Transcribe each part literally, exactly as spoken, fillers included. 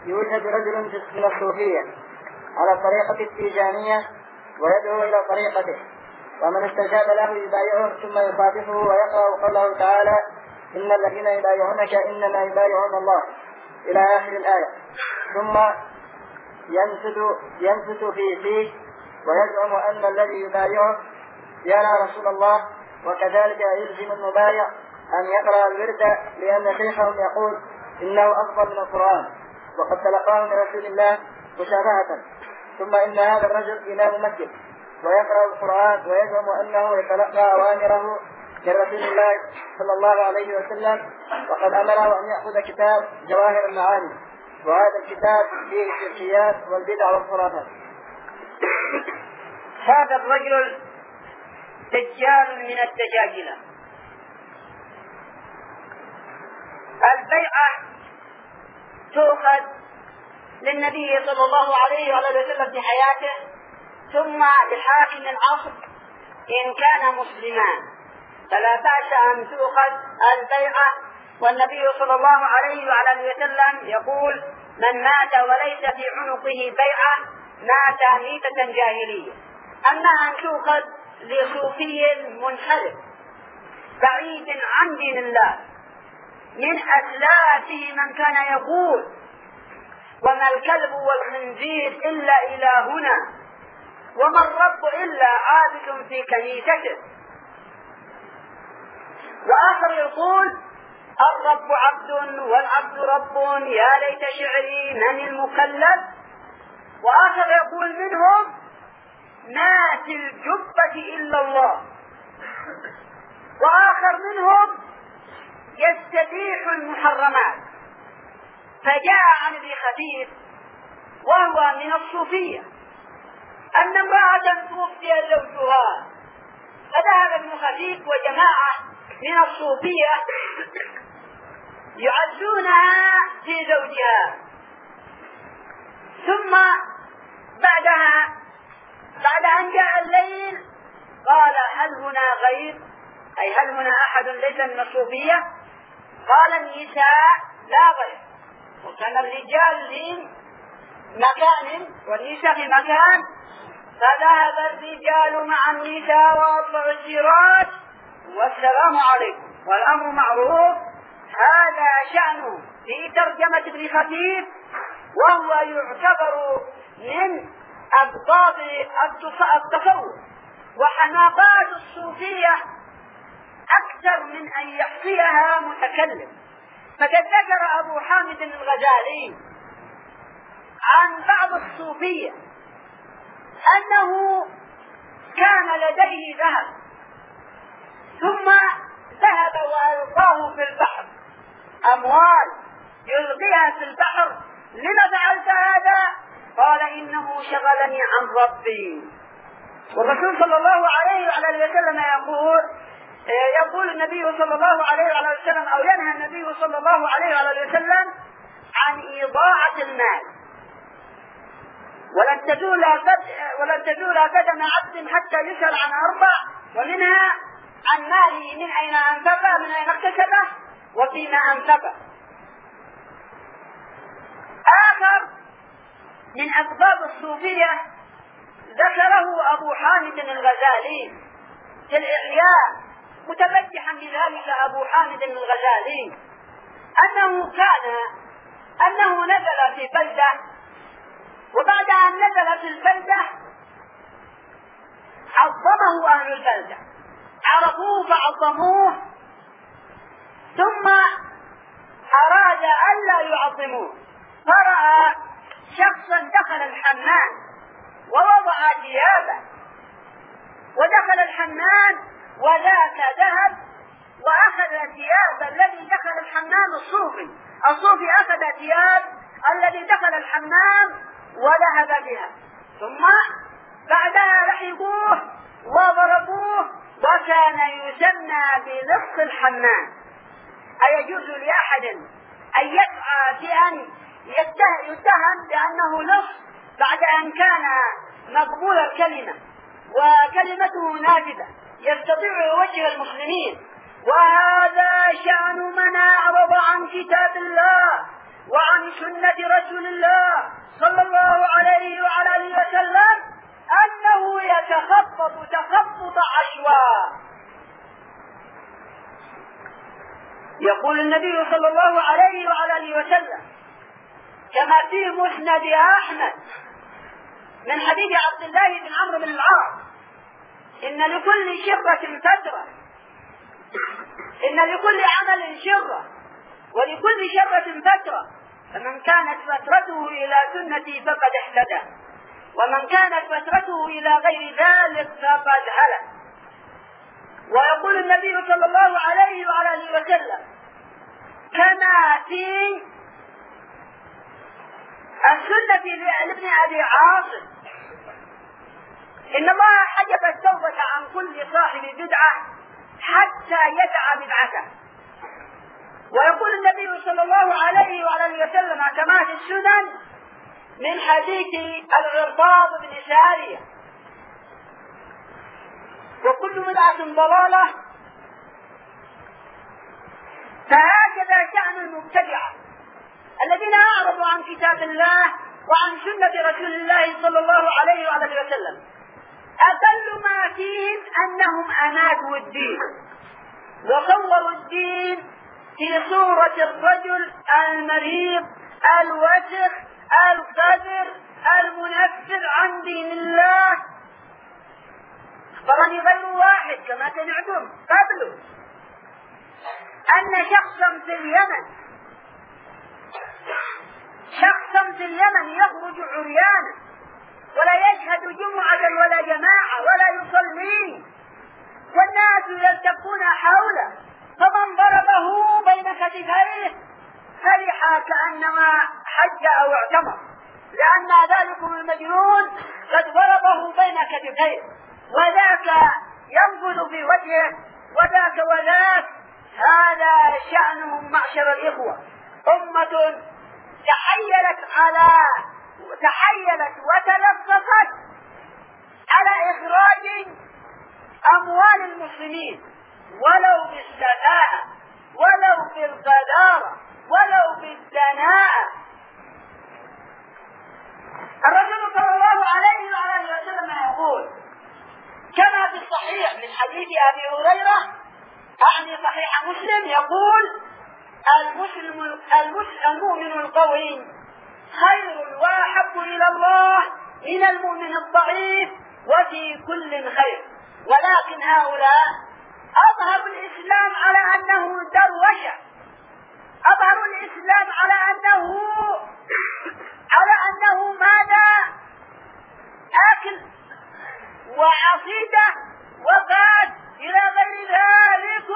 يوجد رجل من الصوفية على الطريقة التيجانية ويدعو إلى طريقته، ومن استجاب له يبايعه ثم يخاطبه ويقرأ قوله تعالى: إن الذين يبايعونك إنما يبايعون الله إلى آخر الآية، ثم ينفث ينفث في فيه ويزعم أن الذي يبايعه يرى رسول الله، وكذلك يلزم المبايع أن يقرأ الورد لأن شيخهم يقول إنه أفضل من القرآن وقد تلقاه من رسول الله مشابهة، ثم إن هذا الرجل إمام مسجد ويقرأ القرآن ويزعم أنه يتلقى أوامره من رسول الله صلى الله عليه وسلم، وقد أمره أن يأخذ كتاب جواهر المعاني، وهذا الكتاب فيه الشركيات والبدع والخرافات. هذا الرجل دجال من الدجاجلة. البيعة تؤخذ للنبي صلى الله عليه وسلم في حياته، ثم لحاكم العصر إن كان مسلما فلا بأس أن تؤخذ البيعة. والنبي صلى الله عليه وسلم يقول: من مات وليس في عنقه بيعة مات ميتة جاهلية. أما أن تؤخذ لصوفي منحرف بعيد عن دين الله من أسلافه من كان يقول: وما الكلب والخنزير إلا إلهنا، وما الرب إلا عابد في كنيسته. وآخر يقول: الرب عبد والعبد رب، يا ليت شعري من المكلف. وآخر يقول منهم: ما في الجبة إلا الله. وآخر منهم يستبيح المحرمات. فجاء عن ابن خفيف وهو من الصوفية أن امرأة توفي زوجها، فذهب ابن خفيف وجماعة من الصوفية يعزونها في زوجها، ثم بعدها بعد أن جاء الليل قال: هل هنا غير؟ أي هل هنا أحد ليس من الصوفية؟ قال: النساء لا غير. وكان الرجال في مكان والنساء في مكان، فذهب الرجال مع النساء وأطلعوا السراج والسلام عليكم والأمر معروف. هذا شأنه في ترجمة ابن خفيف، وهو يعتبر من أبطال التصوف. وحماقات الصوفية أكثر من أن يحصيها متكلم. فقد ذكر أبو حامد الغزالي عن بعض الصوفية أنه كان لديه ذهب ثم ذهب وألقاه في البحر، أموال يلقيها في البحر. لما فعلت هذا؟ قال: إنه شغلني عن ربي. والرسول صلى الله عليه وسلم يقول يقول النبي صلى الله عليه وسلم أو ينهى النبي صلى الله عليه وسلم عن إضاعة المال، ولن تزول ولن تزول قدم عبد حتى يسأل عن أربع، ومنها عن ماله من أين أنفقه، من أين اكتسبه، وفيما أنفقه. آخر من أسباب الصوفية ذكره أبو حامد الغزالي في الإحياء، متبجحا بذلك أبو حامد الغزالي أنه كان أنه نزل في بلدة، وبعد أن نزل في البلدة عظمه أهل البلدة، عرفوه فعظموه، ثم أراد ألا يعظموه، فرأى شخصا دخل الحمام ووضع ثيابه، ودخل الحمام وذاك ذهب وأخذ ثياب الذي دخل الحمام الصوفي. الصوفي أخذ ثياب الذي دخل الحمام وذهب بها، ثم بعدها لحقوه وضربوه، وكان يسمى بلص الحمام. أيجوز لأحد أن يسعى في أن يتهم بأنه لص بعد أن كان مقبول الكلمة وكلمته نافذة يستطيع يوجه المسلمين؟ وهذا شأن من أعرض عن كتاب الله وعن سنة رسول الله صلى الله عليه وعلى آله وسلم أنه يتخبط تخبط عشواء. يقول النبي صلى الله عليه وعلى آله وسلم كما في مسند أحمد من حديث عبد الله بن عمرو بن العاص: إن لكل شرة فترة، إن لكل عمل شرة، ولكل شرة فترة، فمن كانت فترته إلى سنتي فقد اهتدى، ومن كانت فترته إلى غير ذلك فقد هلك. ويقول النبي صلى الله عليه وعلى آله وسلم كما في السنة لابن أبي عاصم: إن الله حجب التوبة عن كل صاحب بدعة حتى يدع بدعته. ويقول النبي صلى الله عليه وعلى آله وسلم كما في السنن من حديث العرباض بن سارية: وكل بدعة ضلالة. فهكذا شأن المبتدعة الذين أعرضوا عن كتاب الله وعن سنة رسول الله صلى الله عليه وعلى آله وسلم. أقل ما فيهم أنهم أنادوا الدين وصوروا الدين في صورة الرجل المريض الوسخ القذر المنفر عن دين الله. أخبرني غير واحد كما سمعتم قبله أن شخصا في اليمن شخصا في اليمن يخرج عريانا ولا يشهد جمعة ولا جماعة ولا يصلي، والناس يلتقون حوله، فمن ضربه بين كتفيه فرح كأنما حج أو اعتمر، لأن ذلكم المجنون قد ضربه بين كتفيه، وذاك ينفذ في وجهه وذاك وذاك. هذا شأنهم معشر الإخوة، أمة تحيلت على تحيلت وتلفقت على إخراج أموال المسلمين ولو بالسفاهة ولو بالغدارة ولو بالدناءة. الرسول صلى الله عليه وعلى آله وسلم يقول كما في الصحيح من حديث أبي هريرة أعني صحيح مسلم: يقول المسلم المؤمن القوي خير وأحب إلى الله من المؤمن الضعيف وفي كل خير. ولكن هؤلاء أظهروا الإسلام على أنه دروشة، أظهروا الإسلام على أنه على أنه ماذا؟ أكل وعصيدة وقاد إلى غير ذلك،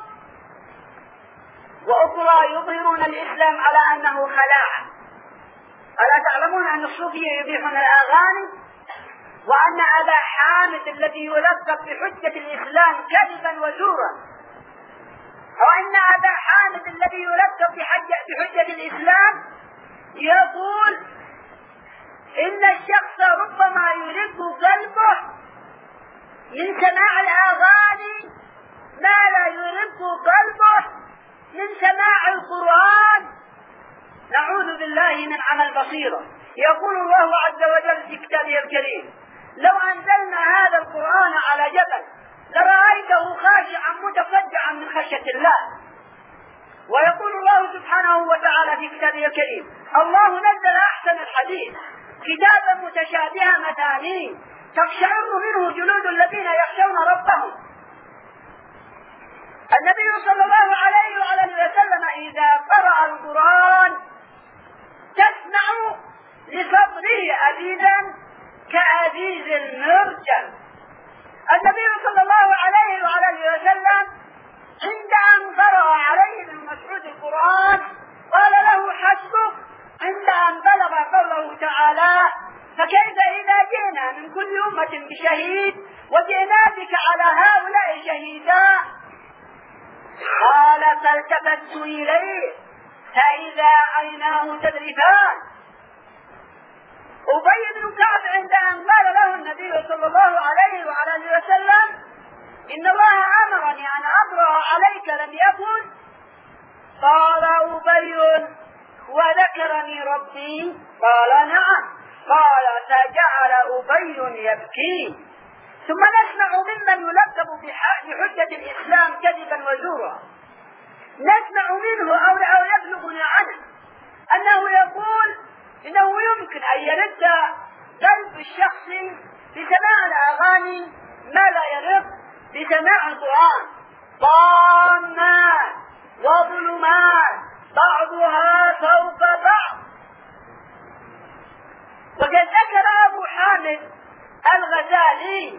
وأخرى يظهرون الإسلام على أنه خلاعة. ألا تعلمون أن الصوفية يبيحون الأغاني، وأن أبا حامد الذي يلقب بحجة الإسلام كذبا وزورا، وأن أبا حامد الذي يلقب بحجة, بحجة الإسلام يقول إن الشخص ربما يرق قلبه من سماع الأغاني ما لا يرق قلبه من سماع القرآن. نعوذ بالله من عمى البصيرة. يقول الله عز وجل في كتابه الكريم: لو أنزلنا هذا القرآن على جبل لرأيته خاشعا متصدعا من خشية الله. ويقول الله سبحانه وتعالى في كتابه الكريم: الله نزل أحسن الحديث كتابا متشابها مثاني تقشعر منه جلود الذين يخشون ربهم. النبي صلى الله عليه وعلى آله وسلم إذا قرأ القرآن تسمع لصدره أزيزا كأزيز المرجل. النبي صلى الله عليه وعلى آله وسلم عند أن قرأ عليه ابن مسعود القرآن قال له: حسبك. عند أن بلغ قوله تعالى: فكيف إذا جئنا من كل أمة بشهيد وجئنا بك على هؤلاء شهيدا. قال: فالتفت إليه فإذا عيناه تذرفان. أبي بن كعب عند أن قال له النبي صلى الله عليه وعلى آله وسلم: إن الله أمرني أن أقرأ عليك لم يكن. قال أبي: وذكرني ربي؟ قال نعم. قال فجعل أبي يبكي. ثم نسمع ممن يلقب بحجة الإسلام كذبا وزورا، نسمع منه أو أو يبلغنا عنه أنه يقول إنه يمكن أن يرد قلب الشخص بسماع الأغاني ما لا يرد بسماع القرآن. ضامات وظلمات بعضها فوق بعض. وقد ذكر أبو حامد الغزالي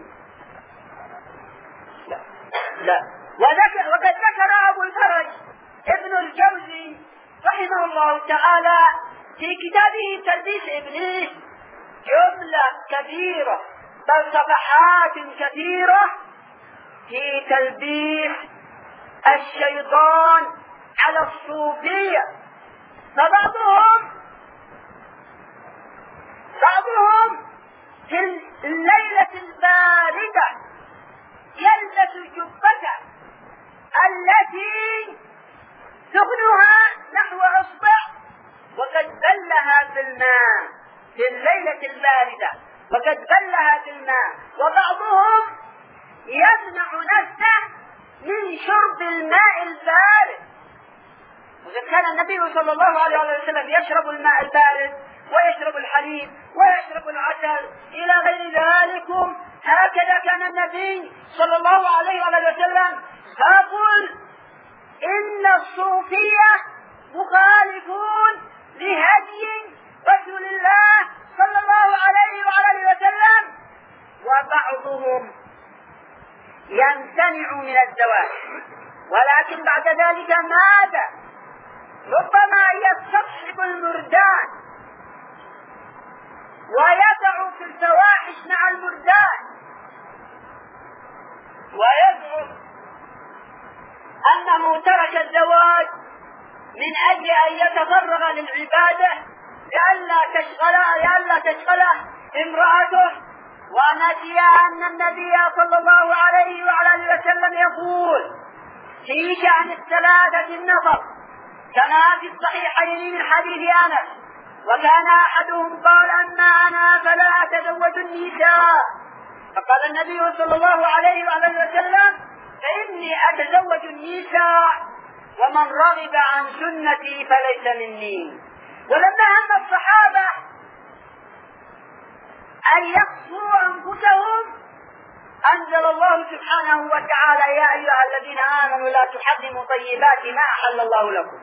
لا لا وذكر وقد ذكر أبو الفرج ابن الجوزي رحمه الله تعالى في كتابه تلبيس إبليس جملة كثيرة بل صفحات كثيرة في تلبيس الشيطان على الصوفية. فبعضهم بعضهم في الليلة الباردة يلبس جبته التي ثقلها نحو اصبع وقد بلها في الماء في الليلة الباردة وقد بلها في الماء. وبعضهم يمنع نفسه من شرب الماء البارد، وقد كان النبي صلى الله عليه وسلم يشرب الماء البارد ويشرب الحليب ويشرب العسل إلى غير ذلك. هكذا كان النبي صلى الله عليه وسلم. فقل إن الصوفية مخالفون لهدي رسول الله صلى الله عليه وآله وسلم، وبعضهم يمتنع من الزواج، ولكن بعد ذلك ماذا؟ ربما يستصحب المردان ويقع في الفواحش مع المردان، ويزعم أنه ترك الزواج من أجل أن يتفرغ للعبادة لئلا تشغله لئلا تشغله امرأته، ونسي أن النبي صلى الله عليه وعلى وسلم يقول في شأن الثلاثة النفر كما في الصحيحين من حديث أنس: وكان أحدهم قال أما أنا فلا أتزوج النساء، فقال النبي صلى الله عليه وعلى وسلم: فإني أتزوج النساء ومن رغب عن سنتي فليس مني. ولما هم الصحابة أن يقصوا أنفسهم أنزل الله سبحانه وتعالى: يا أيها الذين آمنوا لا تحرموا طيبات ما أحل الله لكم.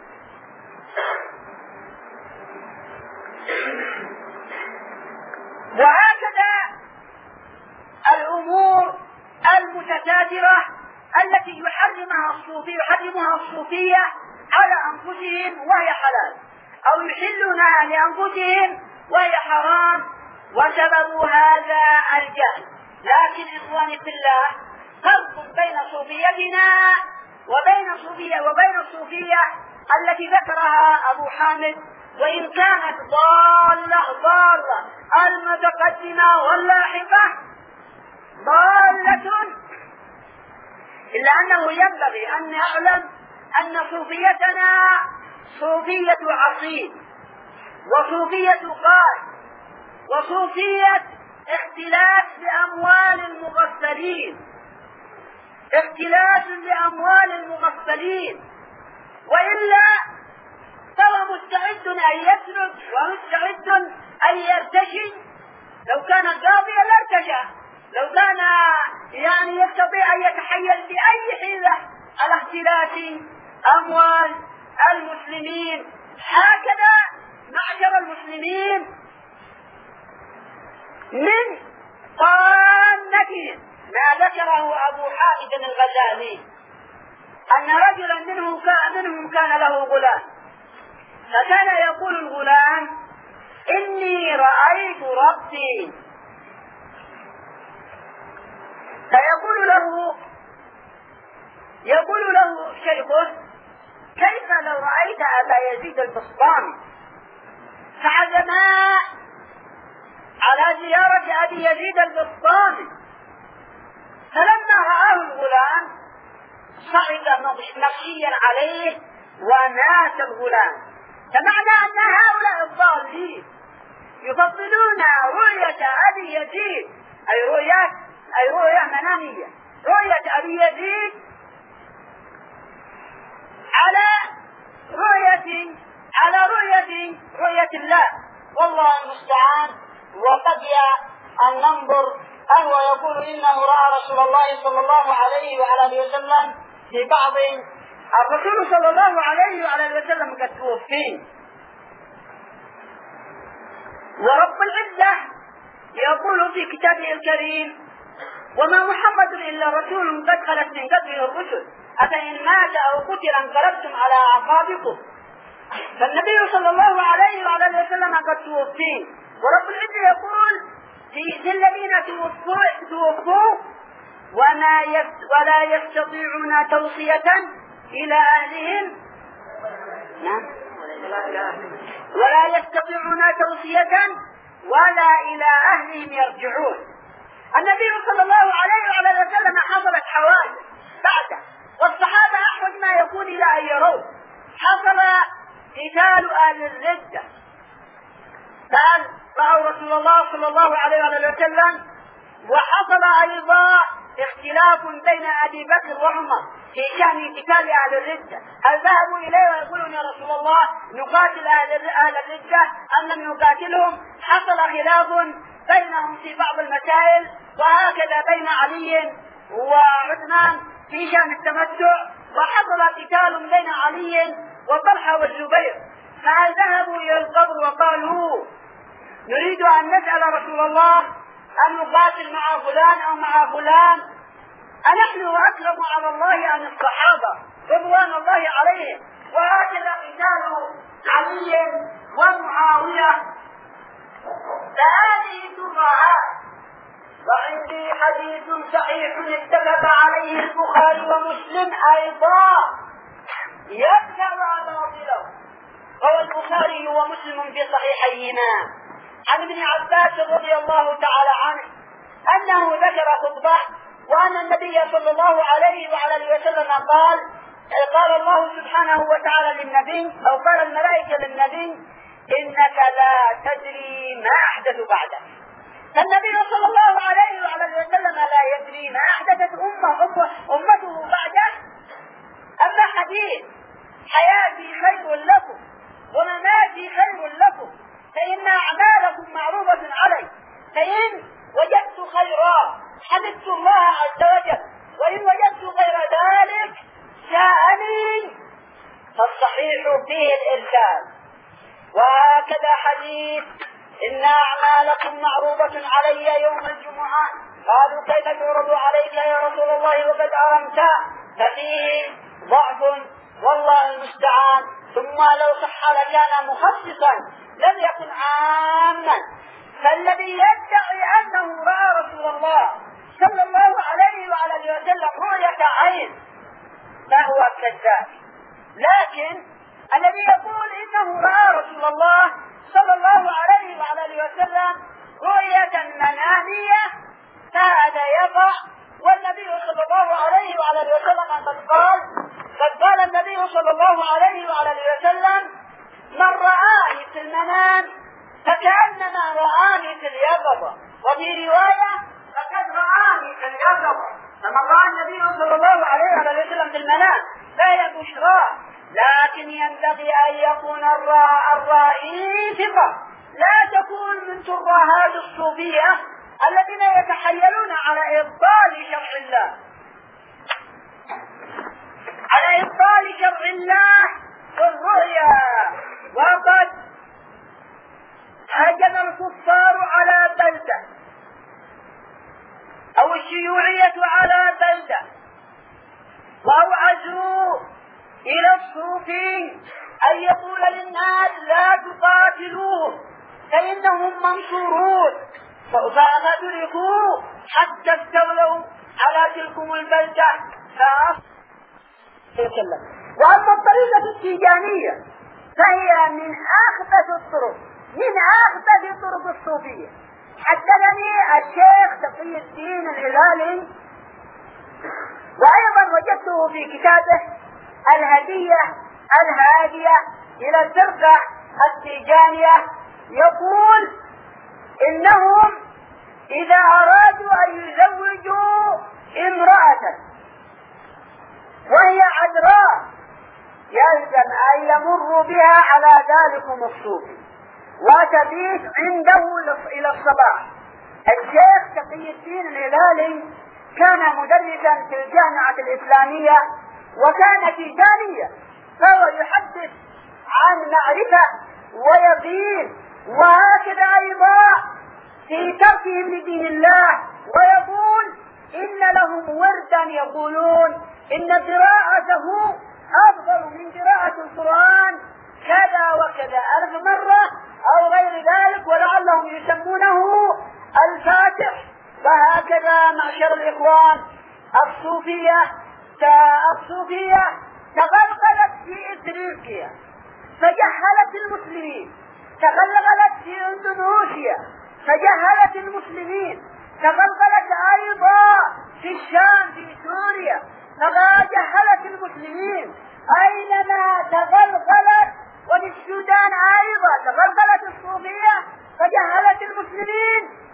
وهكذا الأمور المتتابعة التي يحرمها الصوفية يحرمها الصوفية على أنفسهم وهي حلال، أو يحلونها لأنفسهم وهي حرام، وسبب هذا الجهل. لكن إخواني في الله، فرق بين صوفيتنا وبين صوفية وبين الصوفية التي ذكرها أبو حامد، وإن كانت ضالة ضالة المتقدمة واللاحقة ضالة، إلا أنه ينبغي أن نعلم أن صوفيتنا صوفية عصيب، وصوفية قائد، وصوفية اختلاس بأموال المغفلين اختلاس بأموال المغفلين وإلا فهو مستعد أن يسرق ومستعد أن يرتشي. لو كان قاضيا لارتشى، لو كان يعني يستطيع أن يتحيل بأي حيلة على اختلاس أموال المسلمين. هكذا معشر المسلمين من طامتهم ما ذكره أبو حامد الغزالي أن رجلا منهم منهم كان له غلام، فكان يقول الغلام: إني رأيت ربي. فيقول له يقول له شيخه: كيف لو رأيت أبا يزيد البسطامي؟ فعزما على زيارة أبي يزيد البسطامي. فلما رآه الغلام صعد مغشيا عليه ومات الغلام. فمعنى أن هؤلاء الضالين يفضلون رؤية أبي يزيد أي رؤية أي رؤية منامية رؤية أبي يزيد على رؤية على رؤية رؤية الله، والله المستعان. وقد أن ننظر أهو يقول إنه رأى رسول الله صلى الله عليه وعلى آله وسلم في بعض الرسول صلى الله عليه وعلى آله وسلم قد توفي، ورب العزة يقول في كتابه الكريم: وما محمد إلا رسول قد خلت من قبله الرسل أفإن مات أو قتل انقلبتم على أعقابكم. فالنبي صلى الله عليه وعلى آله وسلم قد توفي، ورب العزة يقول في الذين توفوا, توفوا وما يست ولا يستطيعون توصية إلى أهلهم ولا يستطيعون توصية ولا إلى أهلهم يرجعون. النبي صلى الله عليه وعلى آله وسلم حصلت حوادث بعده، والصحابة أحوج ما يكون إلى أن يروا. حصل قتال أهل الردة، قال رأوا رسول الله صلى الله عليه وعلى وسلم، وحصل أيضا اختلاف بين أبي بكر وعمر في شأن قتال أهل الردة، هل ذهبوا إليه ويقولون يا رسول الله نقاتل أهل الردة أم لم نقاتلهم؟ حصل خلاف بينهم في بعض المسائل، وهكذا بين علي وعثمان في شأن التمتع، وحصل قتال بين علي وطلحة والزبير، فهل ذهبوا إلى القبر وقالوا نريد أن نسأل رسول الله أن نقاتل مع فلان أو مع فلان؟ أنحن أكرم على الله أن الصحابة رضوان الله عليهم، وهكذا قتال علي ومعاوية. فهذه ترهات. وعندي حديث صحيح اتفق عليه البخاري ومسلم أيضا يذكر باطله، روى البخاري ومسلم في صحيحيهما عن ابن عباس رضي الله تعالى عنه أنه ذكر خطبة، وأن النبي صلى الله عليه وعلى آله وسلم قال قال الله سبحانه وتعالى للنبي، أو قال الملائكة للنبي: إنك لا تدري ما أحدث بعدك. فالنبي صلى الله عليه وعلى آله وسلم لا يدري ما أحدثت أمه أمته بعده. أما حديث حياتي خير لكم ومماتي خير لكم فإن أعمالكم معروضة علي، فإن وجدت خيرا حمدت الله عز وجل، وإن وجدت غير ذلك ساءني، فالصحيح فيه الإرسال. وهكذا حديث: إن أعمالكم معروضة علي يوم الجمعة. قالوا: كيف تعرض عليك يا رسول الله وقد أرمت؟ ففيه ضعف والله المستعان. ثم لو صح لكان مخصصا لم يكن عاما. فالذي يدعي أنه رأى رسول الله صلى الله عليه وعلى آله وسلم رؤية عين فهو كذاب، لكن الذي يقول إنه رأى رسول الله صلى الله عليه وعلى آله وسلم رؤية منامية فهذا يقع. والنبي صلى الله عليه وعلى آله وسلم قد قال قد قال النبي صلى الله عليه وعلى آله وسلم: من رآني في المنام فكأنما رآني في اليقظة، وفي رواية: فقد رآني في اليقظة. فمن رأى النبي صلى الله عليه وعلى آله وسلم في المنام فهي بشرى، لكن ينبغي أن يكون الرائي ثقة، لا تكون من ترهات الصوفية الذين يتحيلون على إبطال شرع الله على إبطال شرع الله والرؤيا. وقد هجم الكفار على بلدة، أو الشيوعية على بلدة، وأوعزوا إلى الصوفي أن يقول للناس: لا تقاتلوه فإنهم منصورون، فأدركوا حتى استولوا على تلكم البلدة فأصبحوا. وأما الطريقة التيجانية فهي من أخبث الطرق من أخبث طرق الصوفية. حدثني الشيخ تقي الدين الهلالي، وأيضا وجدته في كتابه الهدية الهادية إلى الفرقة التيجانية يقول إنهم إذا أرادوا أن يزوجوا امرأة وهي عذراء يلزم أن يمروا بها على ذلكم الصوفي وتبيت عنده إلى الصباح. الشيخ تقي الدين الهلالي كان مدرسا في الجامعة الإسلامية وكان تيجانيا، فهو يحدث عن معرفة ويقين، وهكذا أيضا في تركهم لدين الله، ويقول إن لهم وردا يقولون إن قراءته أفضل من قراءة القرآن كذا وكذا ألف مرة أو غير ذلك، ولعلهم يسمونه الفاتح. فهكذا معشر الإخوان الصوفية الصوفية تغلغلت في إفريقيا فجهلت المسلمين، تغلغلت في اندونيسيا فجهلت المسلمين، تغلغلت أيضا في الشام في سوريا فجهلت المسلمين، أينما تغلغلت، وفي السودان أيضا تغلغلت الصوفية فجهلت المسلمين.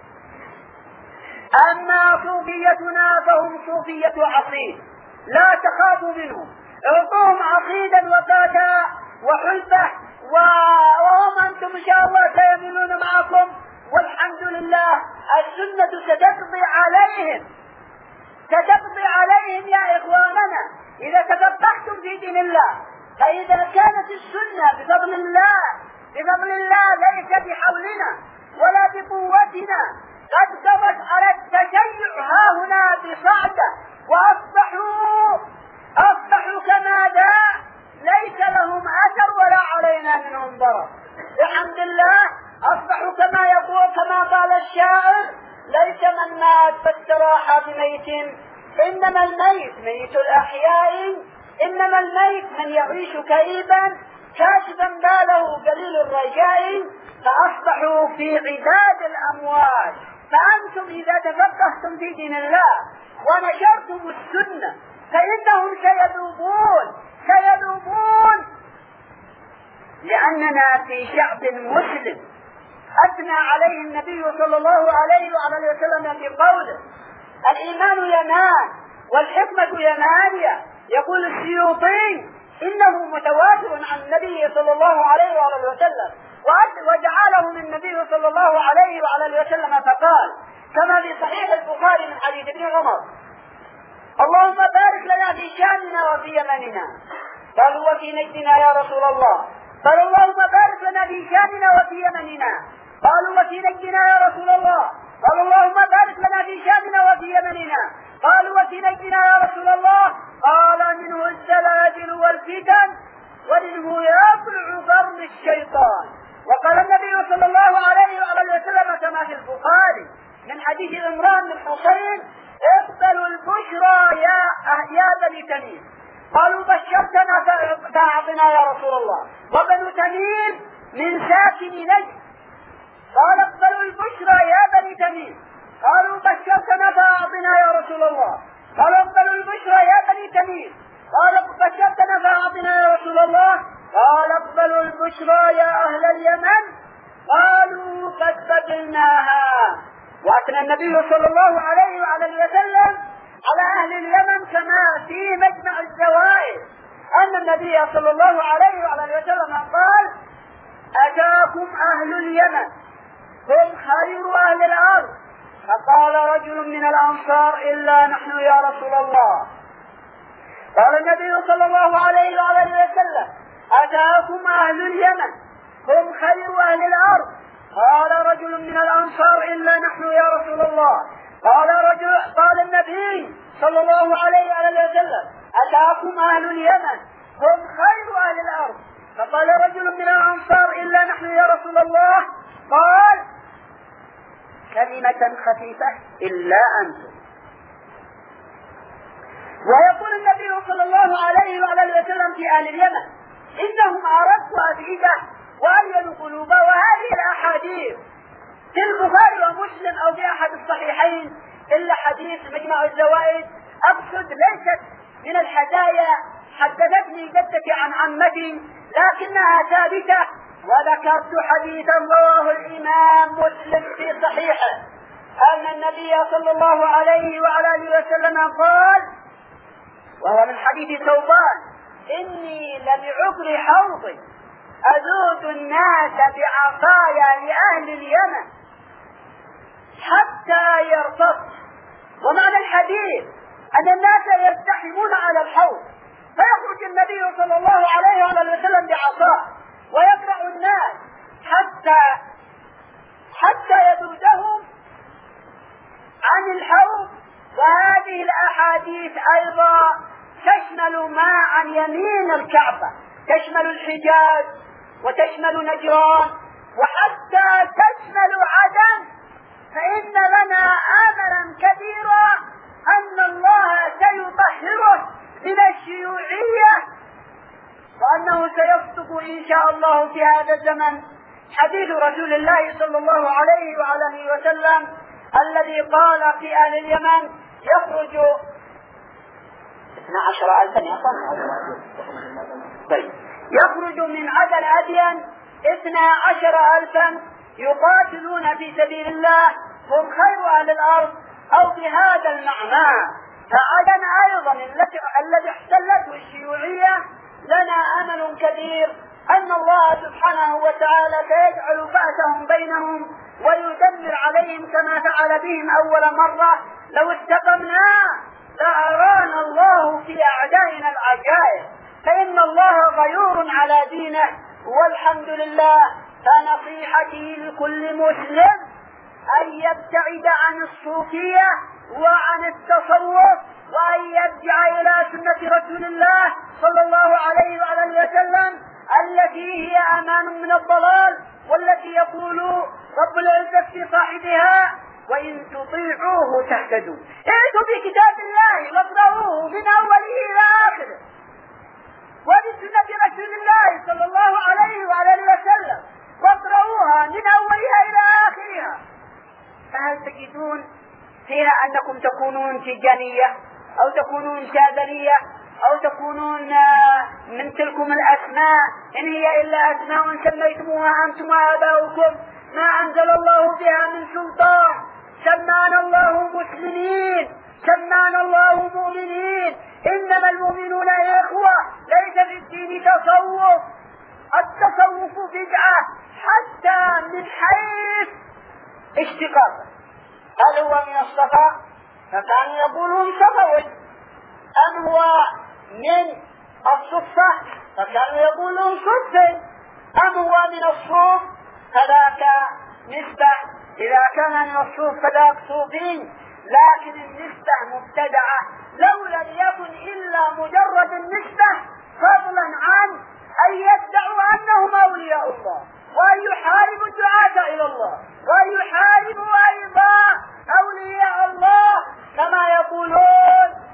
أما صوفيتنا فهم صوفية عقيد، لا تخافوا منهم، اعطوهم عقيدا وقاتا وحلبة وهم أنتم إن شاء الله سيميلون معكم، والحمد لله السنة ستقضي عليهم، ستقضي عليهم يا إخواننا إذا تفقهتم في دين الله. فإذا كانت السنة بفضل الله بفضل الله ليس بحولنا ولا بقوتنا قد قضت على التشيع ها هنا بصعدة، وأصبحوا أصبحوا كما ذا ليس لهم أثر ولا علينا منهم ضرر، الحمد لله أصبحوا كما يقول كما قال الشاعر: ليس من مات فاستراح بميت، إنما الميت ميت الأحياء، إنما الميت من يعيش كئيبا كاشفا باله قليل الرجاء، فأصبحوا في عداد الأموات. فأنتم إذا تفقهتم في دين الله ونشرتم السنة فإنهم سيذوبون سيذوبون لأننا في شعب مسلم أثنى عليه النبي صلى الله عليه وعلى وسلم بقوله: الإيمان يمان والحكمة يمانية. يقول السيوطي إنه متواتر عن النبي صلى الله عليه وعلى وسلم، وجعله من النبي صلى الله عليه وعلى وسلم فقال كما في صحيح البخاري من حديث ابن عمر: اللهم بارك لنا في شامنا وفي يمننا. قالوا: وفي نجدنا يا رسول الله؟ قال: اللهم بارك لنا في شامنا وفي يمننا. قالوا: وفي نجدنا يا رسول الله؟ قال: اللهم بارك لنا في شامنا وفي يمننا. قالوا: وفي نجدنا يا رسول الله؟ قال: منه الزلازل والفتن ومنه يطلع قرن الشيطان. وقال النبي صلى الله عليه وآله وسلم كما في البخاري من حديث عمران بن حسين: اقبلوا البشرى يا يا بني تميم. قالوا: بشرتنا فأعطنا يا رسول الله. وبنو تميم من ساكن نجد. قال: اقبلوا البشرى يا بني تميم. قالوا: بشرتنا فأعطنا يا رسول الله. قال: اقبلوا البشرى يا بني تميم. قال: بشرتنا فأعطنا يا رسول الله. قال: اقبلوا البشرى يا أهل اليمن. قالوا: قد قبلناها. وأثنى النبي صلى الله عليه وعلى وسلم على أهل اليمن كما في مجمع الزوائد أن النبي صلى الله عليه وعلى وسلم قال: أتاكم أهل اليمن هم خير أهل الأرض. فقال رجل من الأنصار: إلا نحن يا رسول الله. قال النبي صلى الله عليه وعلى وسلم: أتاكم أهل اليمن هم خير أهل الأرض. قال رجل من الأنصار: إلا نحن يا رسول الله. قال رجل قال النبي صلى الله عليه وعلى وسلم: أتاكم أهل اليمن هم خير أهل الأرض. فقال رجل من الأنصار: إلا نحن يا رسول الله. قال: كلمة خفيفة إلا أنتم. ويقول النبي صلى الله عليه وعلى وسلم في أهل اليمن: إنهم أرق أفئدة وألين قلوبا. وهذه الأحاديث في البخاري ومسلم أو في أحد الصحيحين إلا حديث مجمع الزوائد. أقصد ليست من الهدايا حدثتني جدتي عن عمتي لكنها ثابتة، وذكرت حديثا رواه الإمام مسلم في صحيحه أن النبي صلى الله عليه وعلى آله وسلم قال، وهو من حديث ثوبان: إني لبعقر حوض أذود الناس بعصايا لأهل اليمن حتى يرتص. ومعنى الحديث أن الناس يرتحمون على الحوض، فيخرج النبي صلى الله عليه وعلى وسلم بعصاه ويقرأ الناس حتى حتى يذودهم عن الحوض. وهذه الأحاديث أيضا تشمل ما عن يمين الكعبة، تشمل الحجاز وتشمل نجران وحتى تشمل عدن، فإن لنا أملا كبيرا أن الله سيطهره من الشيوعية، وأنه سيصدق إن شاء الله في هذا الزمن حديث رسول الله صلى الله عليه وعلى آله وسلم الذي قال في أهل اليمن: يخرج اثنا عشر ألفا يخرج من عدن أدين اثنا عشر ألفا يقاتلون في سبيل الله، هم خير أهل الأرض، أو بهذا المعنى. فعدن أيضا الذي احتلته الشيوعية لنا أمل كبير أن الله سبحانه وتعالى سيجعل بأسهم بينهم ويدمر عليهم كما فعل بهم أول مرة. لو استقمنا لأرانا الله في أعدائنا العجائب، فإن الله غيور على دينه والحمد لله. فنصيحتي لكل مسلم أن يبتعد عن الصوفية وعن التصوف، وأن يرجع إلى سنة رسول الله صلى الله عليه وعلى وسلم التي هي أمان من الضلال، والتي يقول رب العزة في صاحبها: وإن تطيعوه تهتدوا. ائتوا بكتاب الله واقرؤوه من أوله إلى آخره، وبسنة رسول الله صلى الله عليه وعلى وسلم واقرؤوها من أولها إلى آخرها. فهل تجدون فيها أنكم تكونون تجانية أو تكونون شاذلية أو تكونون من تلكم الأسماء، إن هي إلا أسماء سميتموها أنتم وآباؤكم ما أنزل الله بها من سلطان. سمانا الله مسلمين، سمانا الله مؤمنين، إنما المؤمنون إخوة، ليس في الدين تصوف. التصوف بدعة حتى من حيث اشتقاقه. هل هو من الصفا فكانوا يقولون صفوي، أم هو من الصفة فكانوا يقولون صفي، أم هو من الصوف فذاك نسبة، إذا كان من الصوف فذاك صوفين، لكن النسبة مبتدعة لو لم يكن إلا مجرد النسبة، فضلا عن أن يدعوا أنهم أولياء الله وأن يحاربوا الدعاة إلى الله وأن يحاربوا أيضا أولياء الله كما يقولون: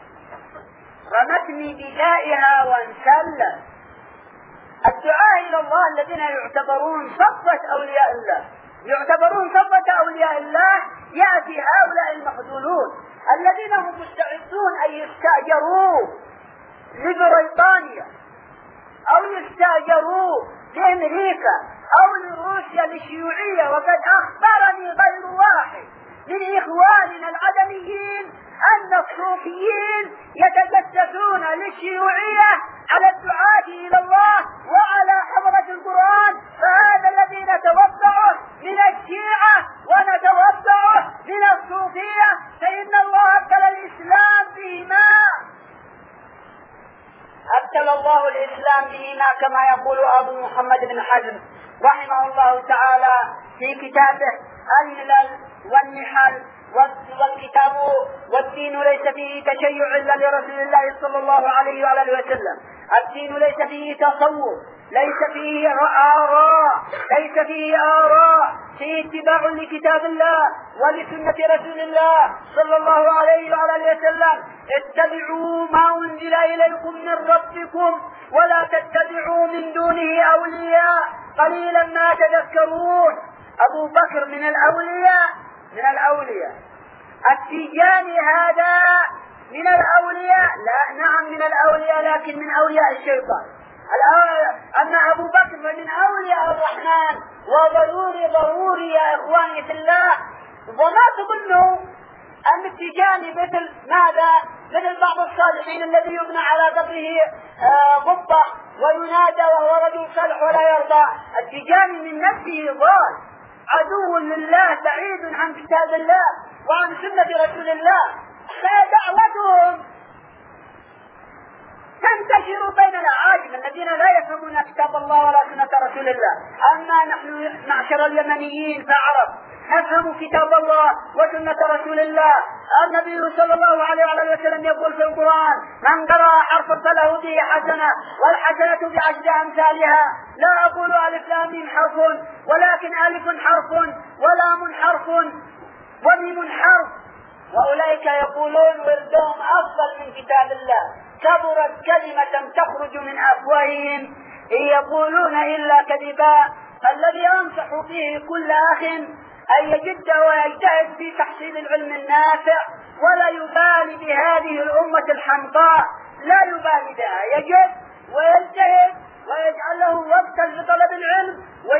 رمتني بدائها وانسلت. الدعاة إلى الله الذين يعتبرون صفة أولياء الله يعتبرون صفة أولياء الله يأتي هؤلاء المخذولون الذين هم مستعدون أن يستأجروا لبريطانيا أو يستأجروا لأمريكا أو لروسيا للشيوعية. وقد أخبرني غير واحد من إخواننا العدميين أن الصوفيين يتجسسون للشيوعية على الدعاة إلى الله وعلى حضرة القرآن. فهذا الذي نتوقعه من الشيعة ونتوقعه من الصوفية، فإن الله أبتل الإسلام بهما أبتل الله الإسلام بهما كما يقول أبو محمد بن حزم رحمه الله تعالى في كتابه الملل والنحل. والكتاب والدين ليس فيه تشيع إلا لرسول الله صلى الله عليه وعلى آله وسلم. الدين ليس فيه تصوف، ليس فيه آراء، ليس فيه آراء، فيه اتباع لكتاب الله ولسنة رسول الله صلى الله عليه وعلى آله وسلم. اتبعوا ما أنزل إليكم من ربكم ولا تتبعوا من دونه أولياء قليلا ما تذكرون. أبو بكر من الأولياء من الأولياء. التيجاني هذا من الأولياء؟ لا، نعم من الأولياء، لكن من أولياء الشيطان. أما أبو بكر فمن أولياء الرحمن، وضروري ضروري يا إخواني في الله. وما تظنوا أن التجاني مثل ماذا؟ مثل بعض الصالحين الذي يبنى على قبره قبة وينادى وهو رجل صالح ولا يرضى. التجاني من نفسه ضال، عدو لله، بعيد عن كتاب الله وعن سنة رسول الله، فدعوتهم تنتشر بين الأعاجم الذين لا يفهمون كتاب الله ولا سنة رسول الله. أما نحن معشر اليمنيين فعرب نفهم كتاب الله وسنة رسول الله. النبي صلى الله عليه وعلى وسلم يقول في القرآن: من قرأ حرفا فله به حسنة والحسنة بعشر أمثالها. لا أقول ألف لام ميم حرف، ولكن ألف حرف ولام حرف وميم حرف. وأولئك يقولون وردهم أفضل من كتاب الله، كبرت كلمة تخرج من أفواههم إن يقولون إلا كذبا. الذي أنصح فيه كل أخ أن يجد ويجتهد في تحصيل العلم النافع، ولا يبالي بهذه الأمة الحمقاء، لا يبالي بها، يجد ويجتهد ويجعل له وقتا لطلب العلم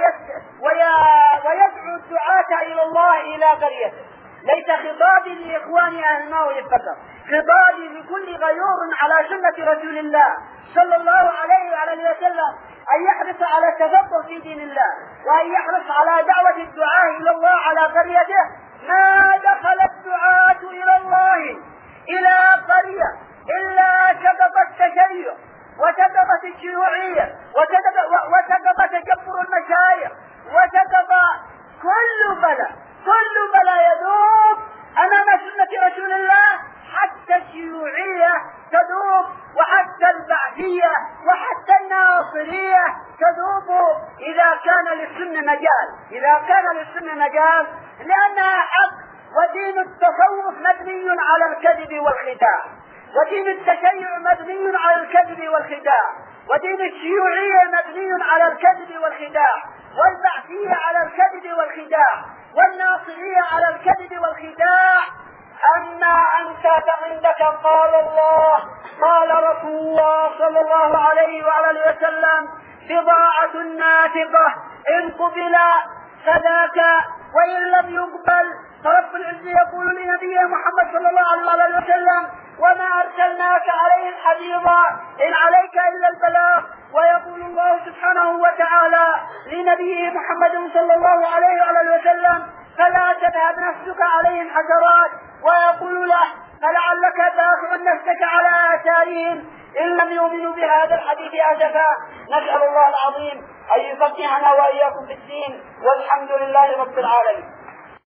ويدعو الدعاة إلى الله إلى قريته. ليس خطابي لإخواني أهل المغرب فقط، خطابي لكل غيور على سنة رسول الله صلى الله عليه وعلى وسلم أن يحرص على التفقه في دين الله، وأن يحرص على دعوة الدعاة إلى الله على قريته. ما دخل الدعاة إلى الله إلى قرية إلا سقط التشيع وسقطت الشيوعية وسقط تكبر المشايخ وسقط كل بلاء، كل بلاء يذوب أمام سنة رسول الله، حتى الشيوعية تذوب، وحتى البعثية وحتى الناصرية تذوب إذا كان للسنة مجال، إذا كان للسنة مجال، لأنها حق. ودين التصوف مبني على الكذب والخداع، ودين التشيع مبني على الكذب والخداع، ودين الشيوعية مبني على الكذب والخداع، والبعثية على الكذب والخداع، والناصرية على الكذب والخداع. أما أنت فعندك قال الله قال رسول الله صلى الله عليه وعلى وسلم: بضاعة نافقة، إن قبل فذاك وإن لم يقبل. فرب العزة يقول لنبيه محمد صلى الله عليه وسلم: وما أرسلناك عليهم حفيظا إن عليك إلا البلاغ. ويقول الله سبحانه وتعالى لنبيه محمد صلى الله عليه وسلم: فلا تذهب نفسك عليهم حسرات. ويقول له: فلعلك باخع نفسك على آثارهم إن لم يؤمنوا بهذا الحديث أسفا. نسأل الله العظيم أن يفقهنا وإياكم في الدين، والحمد لله رب العالمين.